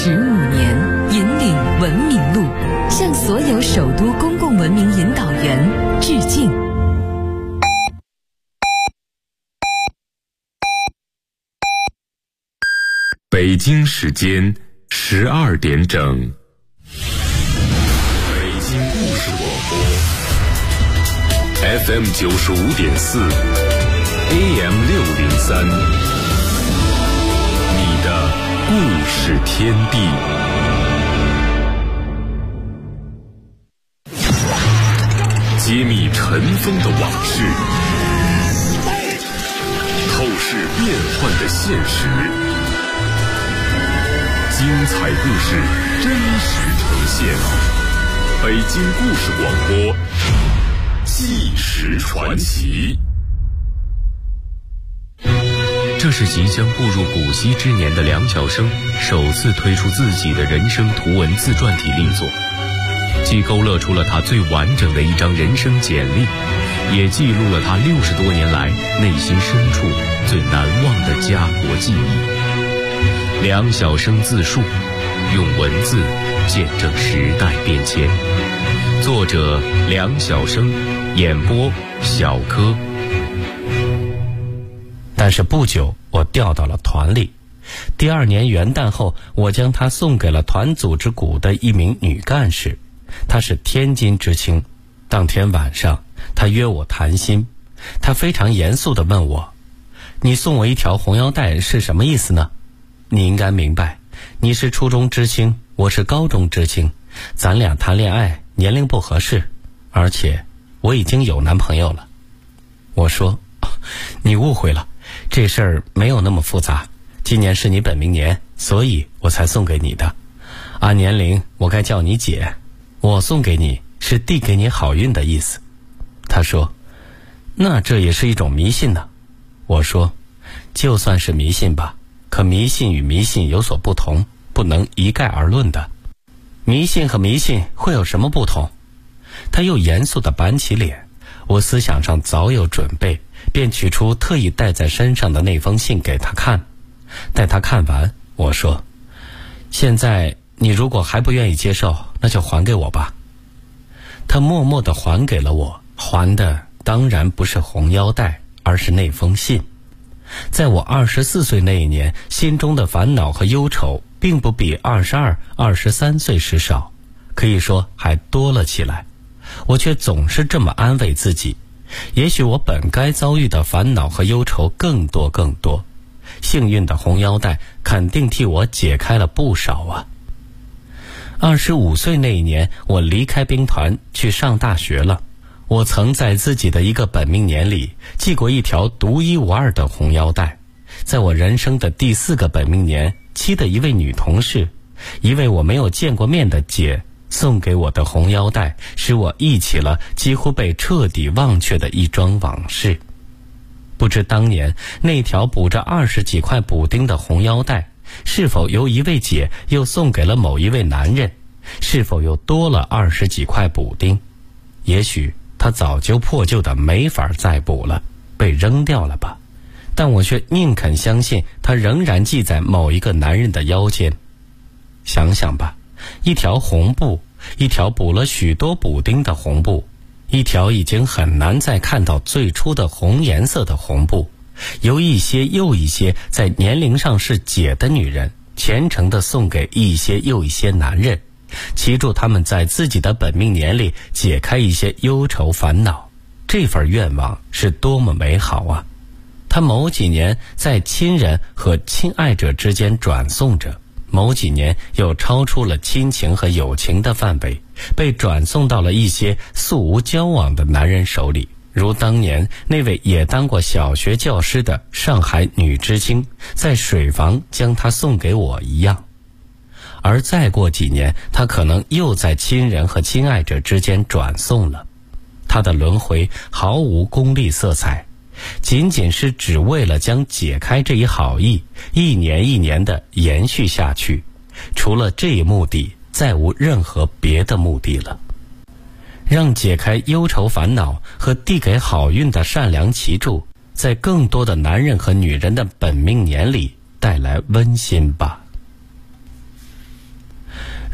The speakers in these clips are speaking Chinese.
15年，引领文明路，向所有首都公共文明引导员致敬。 北京时间12点整，北京故事广播 FM 95.4 AM 603，你的故事天地。揭秘尘封的往事，透视变幻的现实，精彩故事真实呈现。北京故事广播，纪实传奇。 这是即将步入古稀之年的梁晓声首次推出自己的人生图文自传体力作，既勾勒出了他最完整的一张人生简历，也记录了他60多年来内心深处最难忘的家国记忆。梁晓声自述，用文字见证时代变迁。作者梁晓声，演播小柯。 但是不久我调到了团里，第2年元旦后，我将她送给了团组织股的一名女干事，她是天津知青。当天晚上她约我谈心，她非常严肃地问我，你送我一条红腰带是什么意思呢？你应该明白，你是初中知青，我是高中知青，咱俩谈恋爱年龄不合适，而且我已经有男朋友了。我说，你误会了，这事儿没有那么复杂，今年是你本命年，所以我才送给你的。按年龄我该叫你姐，我送给你是递给你好运的意思。他说，那这也是一种迷信呢。我说，就算是迷信吧，可迷信与迷信有所不同，不能一概而论的。迷信和迷信会有什么不同？他又严肃地板起脸，我思想上早有准备，便取出特意带在身上的那封信给他看。待他看完，我说，现在你如果还不愿意接受，那就还给我吧。他默默地还给了我，还的当然不是红腰带，而是那封信。在我24岁那一年，心中的烦恼和忧愁并不比22、23岁时少，可以说还多了起来。我却总是这么安慰自己，也许我本该遭遇的烦恼和忧愁更多更多，幸运的红腰带肯定替我解开了不少啊。25岁那一年，我离开兵团去上大学了。我曾在自己的一个本命年里系过一条独一无二的红腰带，在我人生的第4个本命年，妻的一位女同事，一位我没有见过面的姐送给我的红腰带，使我忆起了几乎被彻底忘却的一桩往事。不知当年那条补着20几块补丁的红腰带，是否由一位姐又送给了某一位男人，是否又多了20几块补丁？也许他早就破旧的没法再补了，被扔掉了吧。但我却宁肯相信他仍然系在某一个男人的腰间。想想吧，一条红布，一条补了许多补丁的红布，一条已经很难再看到最初的红颜色的红布，由一些又一些在年龄上是姐的女人虔诚地送给一些又一些男人，祈祝他们在自己的本命年里解开一些忧愁烦恼。这份愿望是多么美好啊！他某几年在亲人和亲爱者之间转送着，某几年又超出了亲情和友情的范围，被转送到了一些素无交往的男人手里，如当年那位也当过小学教师的上海女知青在水房将它送给我一样。而再过几年，他可能又在亲人和亲爱者之间转送了。他的轮回毫无功利色彩，仅仅是只为了将解开这一好意一年一年的延续下去，除了这一目的，再无任何别的目的了。让解开忧愁烦恼和递给好运的善良祈祝，在更多的男人和女人的本命年里带来温馨吧。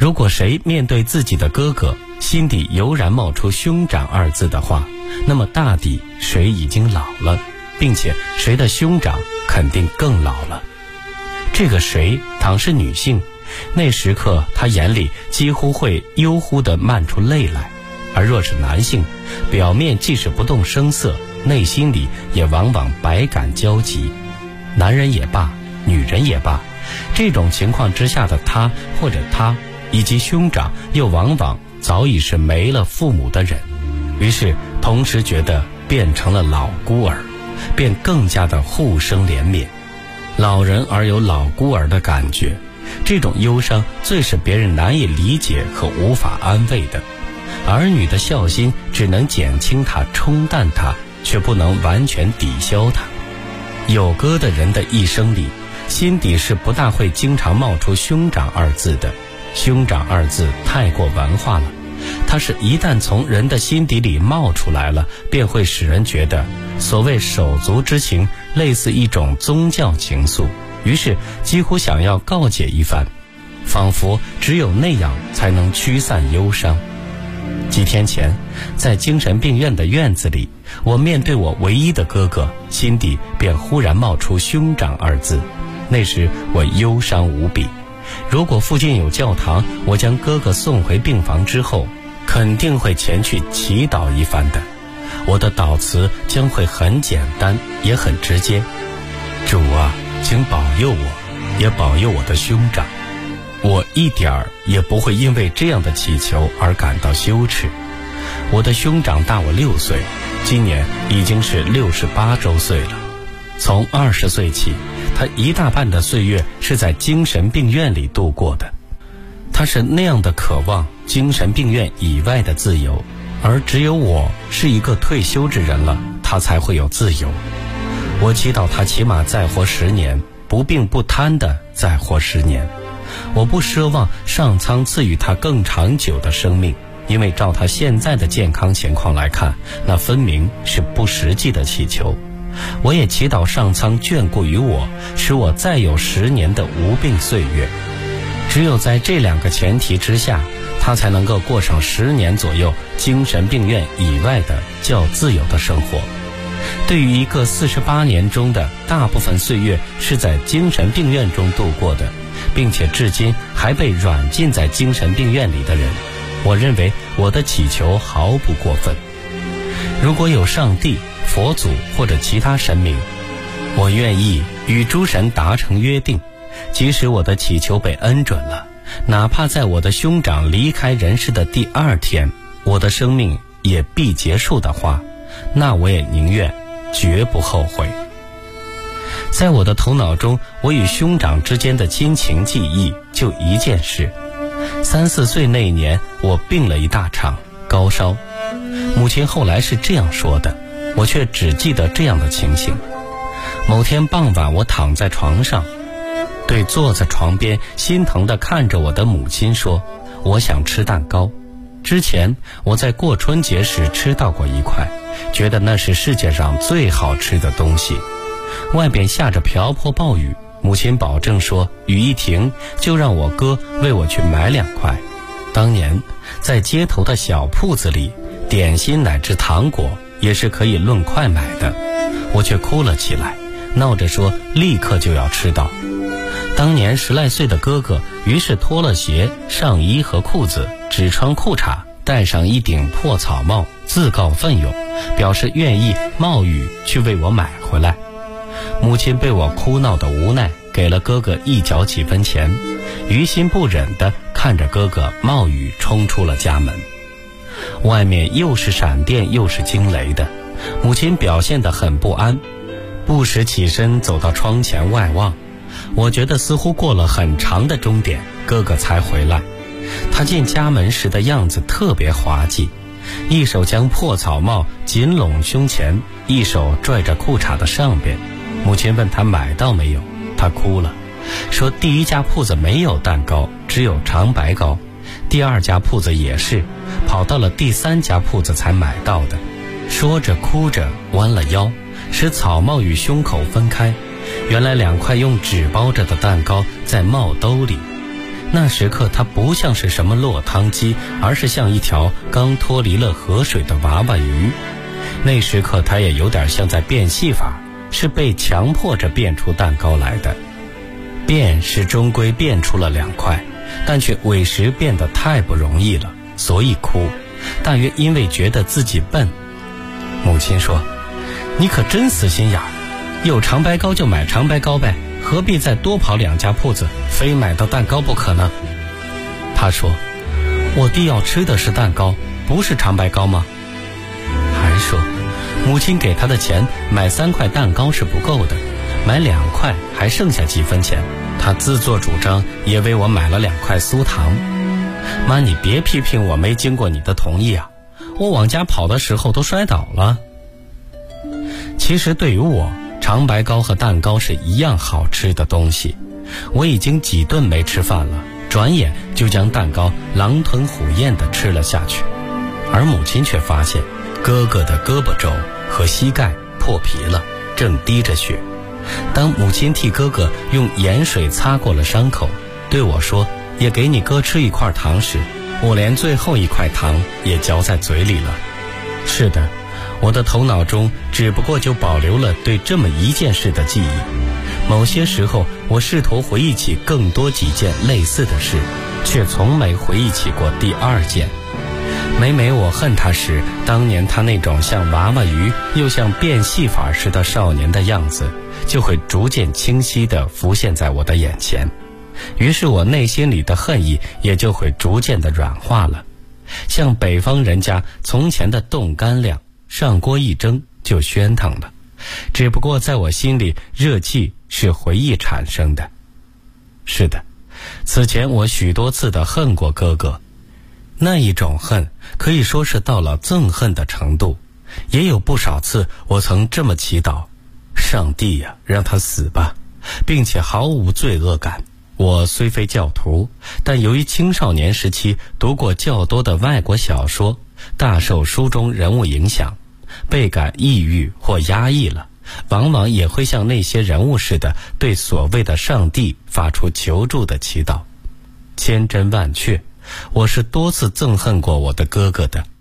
如果谁面对自己的哥哥，心底油然冒出兄长二字的话，那么大抵谁已经老了，并且谁的兄长肯定更老了。这个谁倘是女性，那时刻她眼里几乎会悠忽地漫出泪来；而若是男性，表面即使不动声色，内心里也往往百感交集。男人也罢，女人也罢，这种情况之下的他或者他以及兄长，又往往早已是没了父母的人，于是同时觉得变成了老孤儿，便更加的互生怜悯。老人而有老孤儿的感觉，这种忧伤最是别人难以理解和无法安慰的。儿女的孝心只能减轻它，冲淡它，却不能完全抵消它。有哥的人的一生里，心底是不大会经常冒出兄长二字的。兄长二字太过文化了，它是一旦从人的心底里冒出来了，便会使人觉得所谓手足之情类似一种宗教情愫，于是几乎想要告解一番，仿佛只有那样才能驱散忧伤。几天前，在精神病院的院子里，我面对我唯一的哥哥，心底便忽然冒出兄长二字。那时我忧伤无比，如果附近有教堂，我将哥哥送回病房之后，肯定会前去祈祷一番的。我的祷词将会很简单，也很直接。主啊，请保佑我，也保佑我的兄长。我一点儿也不会因为这样的祈求而感到羞耻。我的兄长大我6岁，今年已经是68周岁了。从20岁起，他一大半的岁月是在精神病院里度过的。他是那样的渴望精神病院以外的自由，而只有我是一个退休之人了，他才会有自由。我祈祷他起码再活10年，不病不瘫的再活10年。我不奢望上苍赐予他更长久的生命，因为照他现在的健康情况来看，那分明是不实际的祈求。我也祈祷上苍眷顾于我，使我再有10年的无病岁月。只有在这2个前提之下，他才能够过上10年左右精神病院以外的较自由的生活。对于一个48年中的大部分岁月是在精神病院中度过的，并且至今还被软禁在精神病院里的人，我认为我的祈求毫不过分。如果有上帝、佛祖或者其他神明，我愿意与诸神达成约定，即使我的祈求被恩准了，哪怕在我的兄长离开人世的第2天，我的生命也必结束的话，那我也宁愿，绝不后悔。在我的头脑中，我与兄长之间的亲情记忆就一件事。3、4岁那一年，我病了一大场，高烧。母亲后来是这样说的，我却只记得这样的情形。某天傍晚，我躺在床上，对坐在床边心疼地看着我的母亲说，我想吃蛋糕。之前我在过春节时吃到过一块，觉得那是世界上最好吃的东西。外边下着瓢泼暴雨，母亲保证说雨一停就让我哥为我去买2块。当年在街头的小铺子里，点心乃至糖果也是可以论块买的，我却哭了起来，闹着说立刻就要吃到。当年10来岁的哥哥于是脱了鞋、上衣和裤子，只穿裤衩，戴上一顶破草帽，自告奋勇，表示愿意冒雨去为我买回来。母亲被我哭闹的无奈，给了哥哥1角几分钱，于心不忍地看着哥哥冒雨冲出了家门。外面又是闪电又是惊雷的，母亲表现得很不安，不时起身走到窗前外望。我觉得似乎过了很长的钟点，哥哥才回来。他进家门时的样子特别滑稽，一手将破草帽紧拢胸前，一手拽着裤衩的上边。母亲问他买到没有，他哭了，说第1家铺子没有蛋糕，只有长白糕，第2家铺子也是，跑到了第3家铺子才买到的。说着哭着弯了腰，使草帽与胸口分开，原来2块用纸包着的蛋糕在帽兜里。 那时刻它不像是什么落汤鸡，而是像一条刚脱离了河水的娃娃鱼。那时刻它也有点像在变戏法，是被强迫着变出蛋糕来的。变是终归变出了2块，但却委实变得太不容易了，所以哭，大约因为觉得自己笨。母亲说：“你可真死心眼儿，有长白糕就买长白糕呗，何必再多跑2家铺子，非买到蛋糕不可呢？”他说：“我弟要吃的是蛋糕，不是长白糕吗？”还说母亲给他的钱买3块蛋糕是不够的，买2块还剩下几分钱，他自作主张也为我买了2块酥糖。妈，你别批评我没经过你的同意啊，我往家跑的时候都摔倒了。其实对于我，长白糕和蛋糕是一样好吃的东西，我已经几顿没吃饭了，转眼就将蛋糕狼吞虎咽地吃了下去。而母亲却发现哥哥的胳膊肘和膝盖破皮了，正滴着血。当母亲替哥哥用盐水擦过了伤口，对我说也给你哥吃1块糖时，我连最后1块糖也嚼在嘴里了。是的，我的头脑中只不过就保留了对这么一件事的记忆。某些时候我试图回忆起更多几件类似的事，却从没回忆起过第2件。每每我恨他时，当年他那种像娃娃鱼又像变戏法似的少年的样子，就会逐渐清晰地浮现在我的眼前。于是我内心里的恨意也就会逐渐地软化了，像北方人家从前的冻干粮，上锅一蒸就喧腾了。只不过在我心里，热气是回忆产生的。是的，此前我许多次地恨过哥哥，那一种恨可以说是到了憎恨的程度。也有不少次我曾这么祈祷：上帝呀，让他死吧，并且毫无罪恶感。我虽非教徒，但由于青少年时期读过较多的外国小说，大受书中人物影响，倍感抑郁或压抑了，往往也会像那些人物似的，对所谓的上帝发出求助的祈祷。千真万确，我是多次憎恨过我的哥哥的。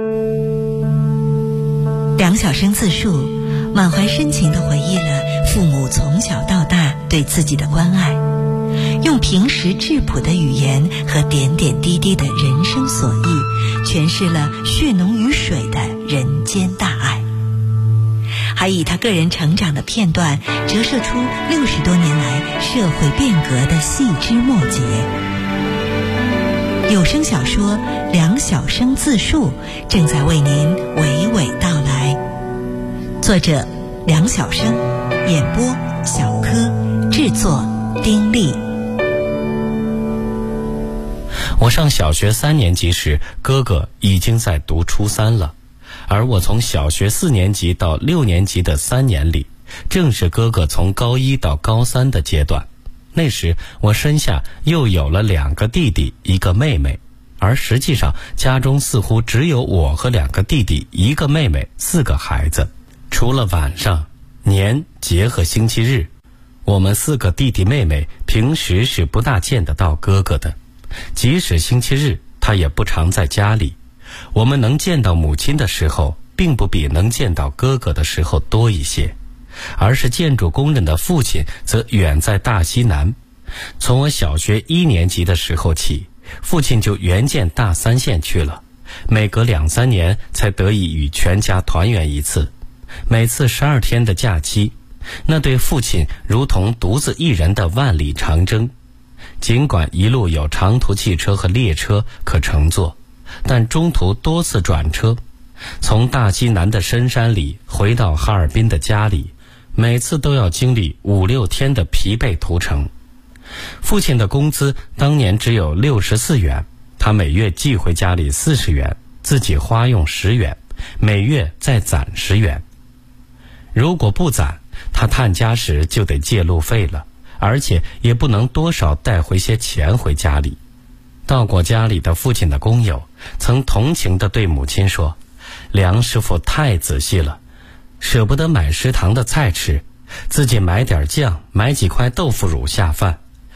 梁晓声自述，满怀深情地回忆了父母从小到大对自己的关爱，用平实质朴的语言和点点滴滴的人生所忆，诠释了血浓于水的人间大爱，还以他个人成长的片段折射出60多年来社会变革的细枝末节。有声小说《梁晓声自述》正在为您娓娓道来，作者梁晓声，演播小柯，制作丁力。 我上小学3年级时，哥哥已经在读初3了，而我从小学4年级到6年级的3年里，正是哥哥从高1到高3的阶段。那时我身下又有了2个弟弟1个妹妹，而实际上家中似乎只有我和2个弟弟1个妹妹4个孩子。除了晚上、年节和星期日，我们4个弟弟妹妹平时是不大见得到哥哥的，即使星期日他也不常在家里。我们能见到母亲的时候，并不比能见到哥哥的时候多一些，而是建筑工人的父亲则远在大西南。从我小学1年级的时候起，父亲就援建大3县去了，每隔2、3年才得以与全家团圆一次。每次12天的假期，那对父亲如同独自一人的万里长征。尽管一路有长途汽车和列车可乘坐，但中途多次转车，从大西南的深山里回到哈尔滨的家里，每次都要经历5、6天的疲惫途程。父亲的工资当年只有64元，他每月寄回家里40元，自己花用10元，每月再攒10元。如果不攒，他探家时就得借路费了，而且也不能多少带回些钱回家里。到过家里的父亲的工友曾同情地对母亲说：“梁师傅太仔细了，舍不得买食堂的菜吃，自己买点酱，买几块豆腐乳下饭。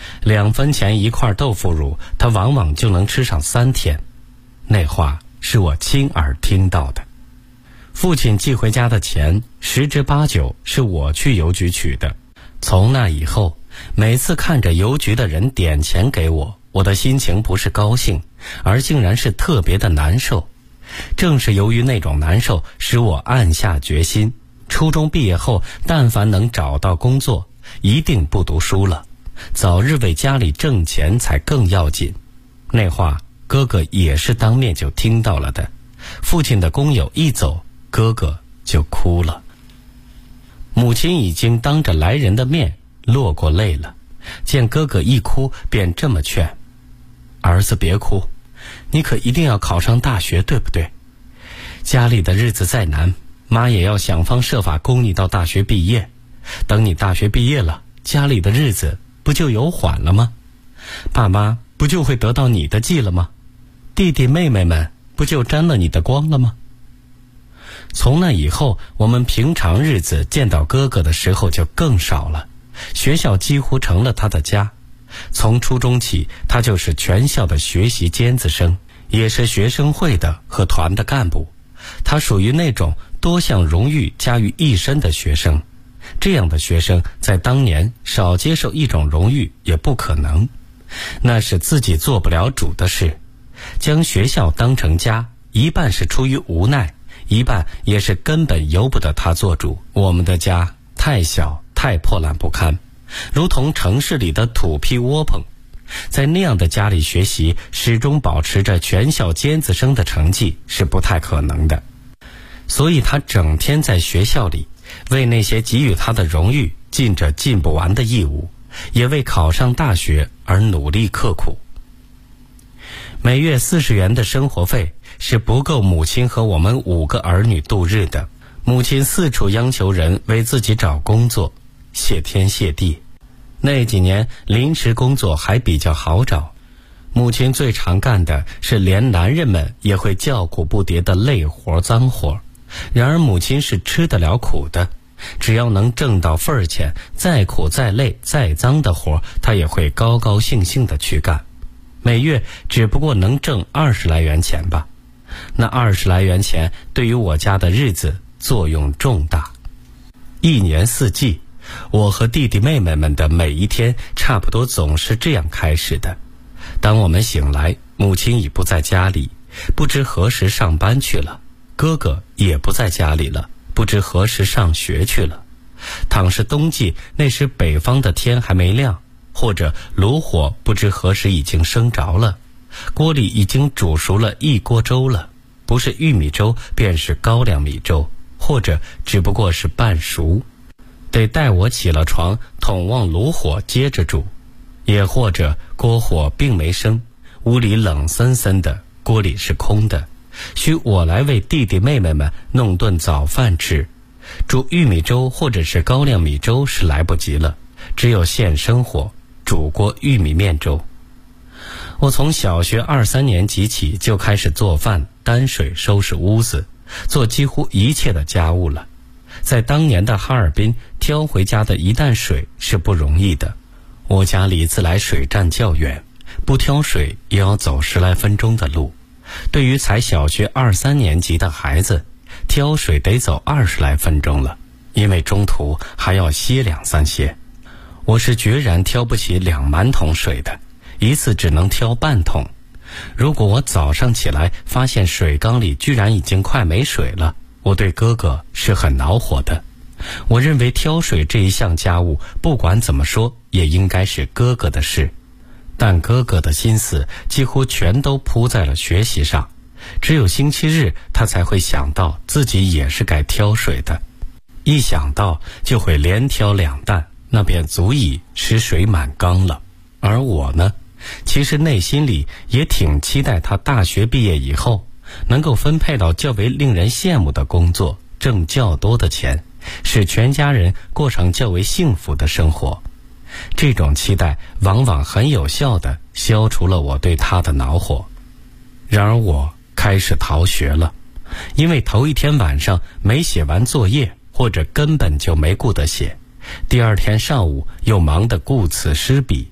2分钱1块豆腐乳，他往往就能吃上3天。那话是我亲耳听到的。父亲寄回家的钱10之8九是我去邮局取的。从那以后，每次看着邮局的人点钱给我，我的心情不是高兴，而竟然是特别的难受。正是由于那种难受，使我暗下决心，初中毕业后但凡能找到工作，一定不读书了，早日为家里挣钱才更要紧。那话哥哥也是当面就听到了的。父亲的工友一走，哥哥就哭了。母亲已经当着来人的面落过泪了，见哥哥一哭，便这么劝：儿子别哭，你可一定要考上大学，对不对？家里的日子再难，妈也要想方设法供你到大学毕业。等你大学毕业了，家里的日子不就有缓了吗？爸妈不就会得到你的记了吗？弟弟妹妹们不就沾了你的光了吗？从那以后，我们平常日子见到哥哥的时候就更少了，学校几乎成了他的家。从初中起，他就是全校的学习尖子生，也是学生会的和团的干部。他属于那种多项荣誉加于一身的学生，这样的学生在当年少接受一种荣誉也不可能，那是自己做不了主的事。将学校当成家，一半是出于无奈，一半也是根本由不得他做主。我们的家太小，太破烂不堪，如同城市里的土坯窝棚。在那样的家里学习，始终保持着全校尖子生的成绩是不太可能的。所以他整天在学校里，为那些给予他的荣誉尽着尽不完的义务，也为考上大学而努力刻苦。每月40元的生活费是不够母亲和我们5个儿女度日的。母亲四处央求人为自己找工作，谢天谢地。那几年临时工作还比较好找，母亲最常干的是连男人们也会叫苦不迭的累活脏活。然而母亲是吃得了苦的，只要能挣到份儿钱，再苦再累再脏的活，她也会高高兴兴地去干。每月只不过能挣20来元钱吧，那20来元钱对于我家的日子作用重大。1年4季，我和弟弟妹妹们的每一天差不多总是这样开始的。当我们醒来，母亲已不在家里，不知何时上班去了，哥哥也不在家里了，不知何时上学去了。倘是冬季，那时北方的天还没亮，或者炉火不知何时已经生着了，锅里已经煮熟了一锅粥了，不是玉米粥便是高粱米粥，或者只不过是半熟，得待我起了床，统望炉火接着煮。也或者锅火并没生，屋里冷森森的，锅里是空的，需我来为弟弟妹妹们弄顿早饭吃。煮玉米粥或者是高粱米粥是来不及了，只有现生火煮过玉米面粥。我从小学2、3年级起就开始做饭、担水、收拾屋子，做几乎一切的家务了。在当年的哈尔滨，挑回家的一担水是不容易的。我家离自来水站较远，不挑水也要走10来分钟的路。对于才小学2、3年级的孩子，挑水得走20来分钟了，因为中途还要歇2、3歇。我是决然挑不起2满桶水的，一次只能挑半桶。如果我早上起来发现水缸里居然已经快没水了，我对哥哥是很恼火的。我认为挑水这一项家务，不管怎么说也应该是哥哥的事，但哥哥的心思几乎全都扑在了学习上，只有星期日他才会想到自己也是该挑水的，一想到就会连挑2担，那便足以使水满缸了。而我呢，其实内心里也挺期待他大学毕业以后能够分配到较为令人羡慕的工作，挣较多的钱，使全家人过上较为幸福的生活。这种期待往往很有效地消除了我对他的恼火。然而我开始逃学了，因为头一天晚上没写完作业，或者根本就没顾得写，第二天上午又忙得顾此失彼。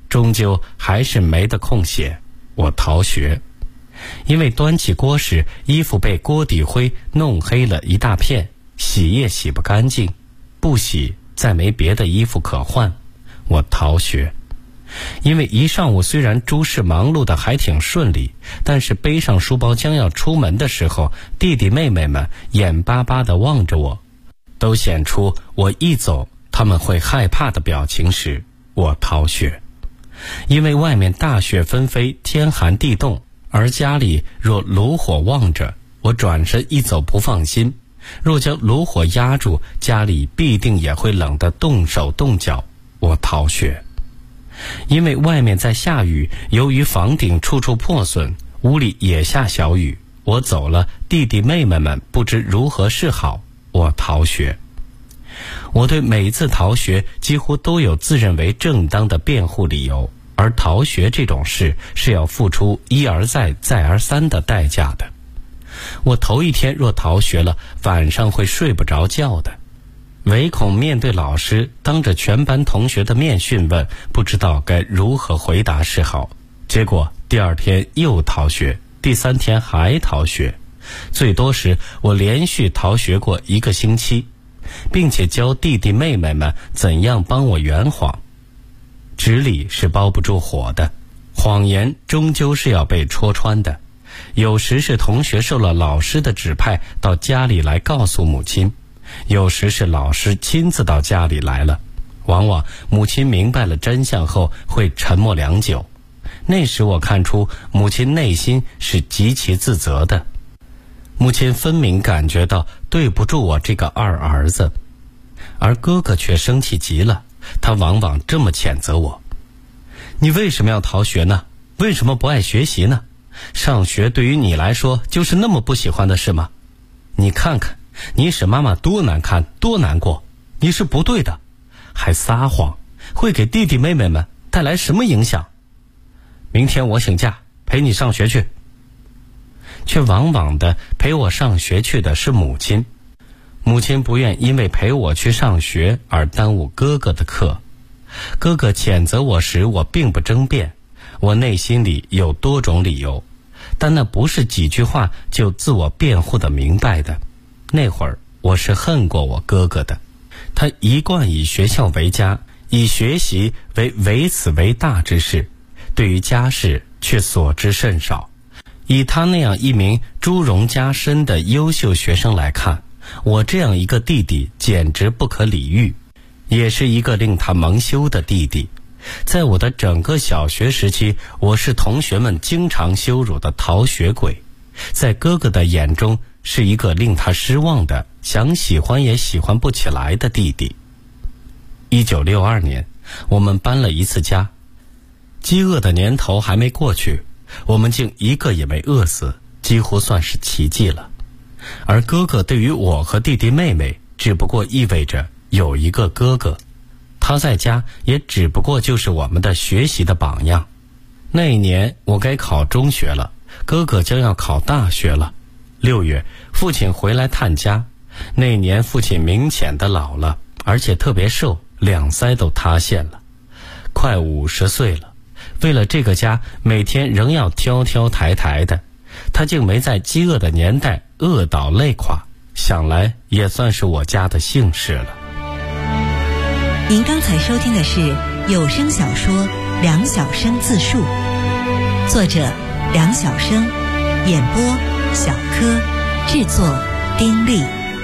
终究还是没得空写，我逃学。因为端起锅时，衣服被锅底灰弄黑了一大片，洗也洗不干净，不洗再没别的衣服可换，我逃学。因为一上午虽然诸事忙碌的还挺顺利，但是背上书包将要出门的时候，弟弟妹妹们眼巴巴地望着我，都显出我一走他们会害怕的表情时，我逃学。因为外面大雪纷飞，天寒地冻，而家里若炉火望着，我转身一走不放心，若将炉火压住，家里必定也会冷得动手动脚，我逃学。因为外面在下雨，由于房顶处处破损，屋里也下小雨，我走了，弟弟妹妹们不知如何是好，我逃学。我对每次逃学几乎都有自认为正当的辩护理由，而逃学这种事是要付出一而再再而三的代价的。我头一天若逃学了，晚上会睡不着觉的，唯恐面对老师当着全班同学的面讯问，不知道该如何回答是好。结果第二天又逃学，第三天还逃学，最多时我连续逃学过1个星期，并且教弟弟妹妹们怎样帮我圆谎。纸里是包不住火的，谎言终究是要被戳穿的。有时是同学受了老师的指派到家里来告诉母亲，有时是老师亲自到家里来了，往往母亲明白了真相后会沉默良久。那时我看出母亲内心是极其自责的，母亲分明感觉到对不住我这个二儿子，而哥哥却生气极了，他往往这么谴责我：你为什么要逃学呢？为什么不爱学习呢？上学对于你来说就是那么不喜欢的事吗？你看看你使妈妈多难堪多难过，你是不对的，还撒谎，会给弟弟妹妹们带来什么影响？明天我请假陪你上学去。却往往的陪我上学去的是母亲，母亲不愿因为陪我去上学而耽误哥哥的课。哥哥谴责我时，我并不争辩，我内心里有多种理由，但那不是几句话就自我辩护的明白的。那会儿我是恨过我哥哥的，他一贯以学校为家，以学习为此为大之事，对于家事却所知甚少。以他那样一名朱荣家深的优秀学生来看，我这样一个弟弟简直不可理喻，也是一个令他蒙羞的弟弟。在我的整个小学时期，我是同学们经常羞辱的逃学鬼，在哥哥的眼中是一个令他失望的，想喜欢也喜欢不起来的弟弟。1962年，我们搬了一次家，饥饿的年头还没过去，我们竟一个也没饿死，几乎算是奇迹了。而哥哥对于我和弟弟妹妹只不过意味着有一个哥哥，他在家也只不过就是我们的学习的榜样。那一年我该考中学了，哥哥将要考大学了。6月父亲回来探家，那年父亲明显的老了，而且特别瘦，两腮都塌陷了，快50岁了。为了这个家，每天仍要挑挑抬抬的，他竟没在饥饿的年代饿倒累垮，想来也算是我家的幸事了。 您刚才收听的是有声小说《梁晓声自述》，作者梁晓声，演播小柯，制作丁力。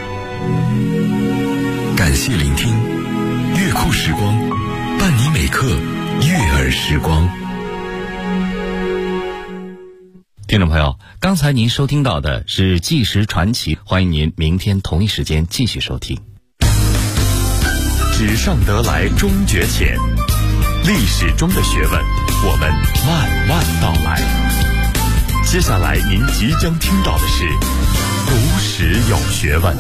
感谢聆听，乐库时光，伴你每刻悦耳时光。 听众朋友，刚才您收听到的是纪实传奇，欢迎您明天同一时间继续收听。 纸上得来终觉浅，历史中的学问，我们慢慢道来。接下来您即将听到的是读史有学问。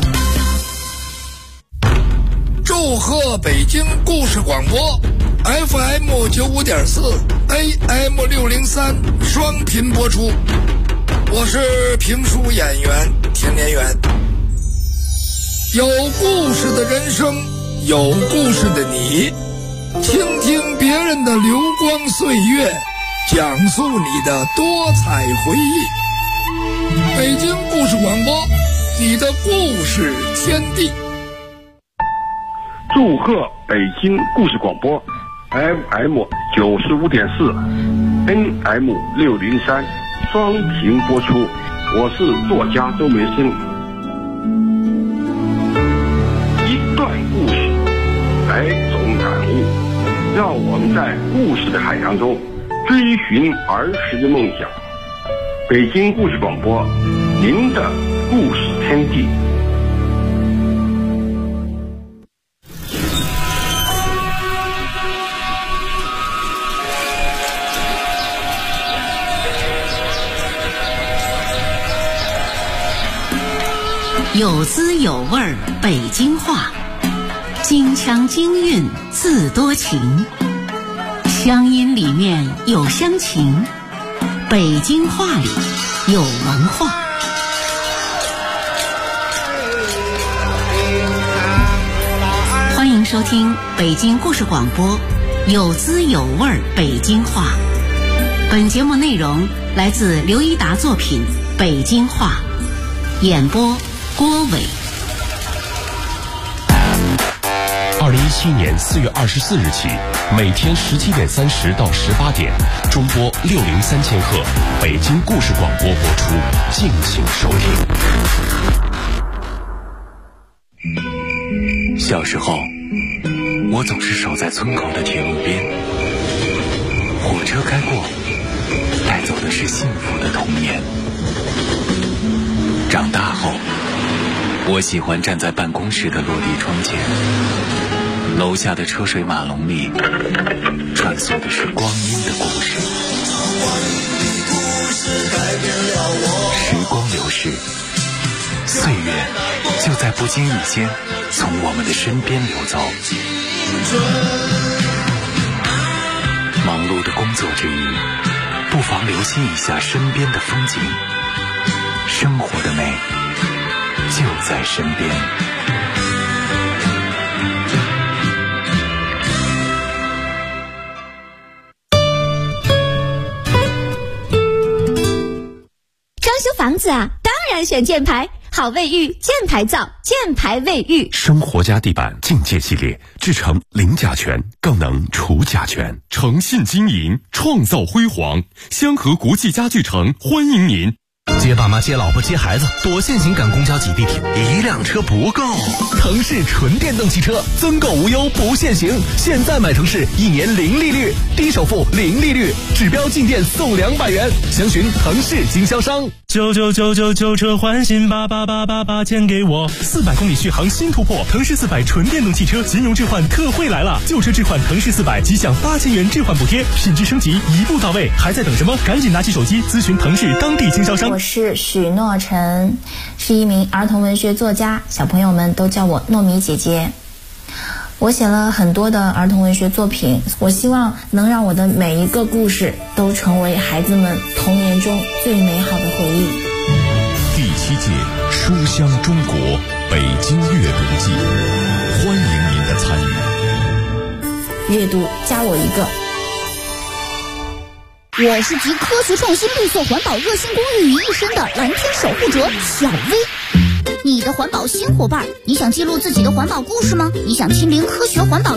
祝贺北京故事广播 FM 95.4 AM 603双频播出，我是评书演员田连元。有故事的人生，有故事的你，倾听别人的流光岁月，讲述你的多彩回忆。北京故事广播，你的故事天地。 祝贺北京故事广播 FM 95.4 NM 603双屏播出，我是作家周梅生。一段故事，百种感悟，让我们在故事的海洋中追寻儿时的梦想。北京故事广播，您的故事天地。 有滋有味儿北京话，京腔京韵字多情，乡音里面有乡情，北京话里有文化。欢迎收听北京故事广播，有滋有味儿北京话。本节目内容来自刘一达作品《北京话》，演播郭伟。 2017年4月24日起，每天17点30到18点，中波603千赫，北京故事广播播出，敬请收听。 小时候，我总是守在村口的铁路边，火车开过，带走的是幸福的童年。长大后，我喜欢站在办公室的落地窗前，楼下的车水马龙里穿梭的是光阴的故事。时光流逝，岁月就在不经意间从我们的身边流走。忙碌的工作之余，不妨留心一下身边的风景，生活的美就在身边。 装修房子啊，当然选箭牌，好卫浴，箭牌造，箭牌卫浴。 生活家地板境界系列，制成零甲醛，更能除甲醛，诚信经营，创造辉煌。香河国际家具城欢迎您。 接爸妈接老婆接孩子，多限行赶公交挤地铁，一辆车不够。腾势纯电动汽车，增购无忧不限行，现在买腾势1年零利率，低首付零利率，指标进店送200元，详询腾势经销商。 99999旧车换新，88888钱给我，400公里续航新突破，腾势400纯电动汽车金融置换特惠来了，旧车置换腾势400即享8000元置换补贴，品质升级一步到位，还在等什么？赶紧拿起手机咨询腾势当地经销商。 我是许诺晨，是一名儿童文学作家，小朋友们都叫我糯米姐姐。我写了很多的儿童文学作品，我希望能让我的每一个故事都成为孩子们童年中最美好的回忆。 第7届书香中国北京阅读季，欢迎您的参与。 阅读加我一个。 我是集科学创新、绿色环保、热心公益于一身的蓝天守护者小薇。你的环保新伙伴，你想记录自己的环保故事吗？你想亲临科学环保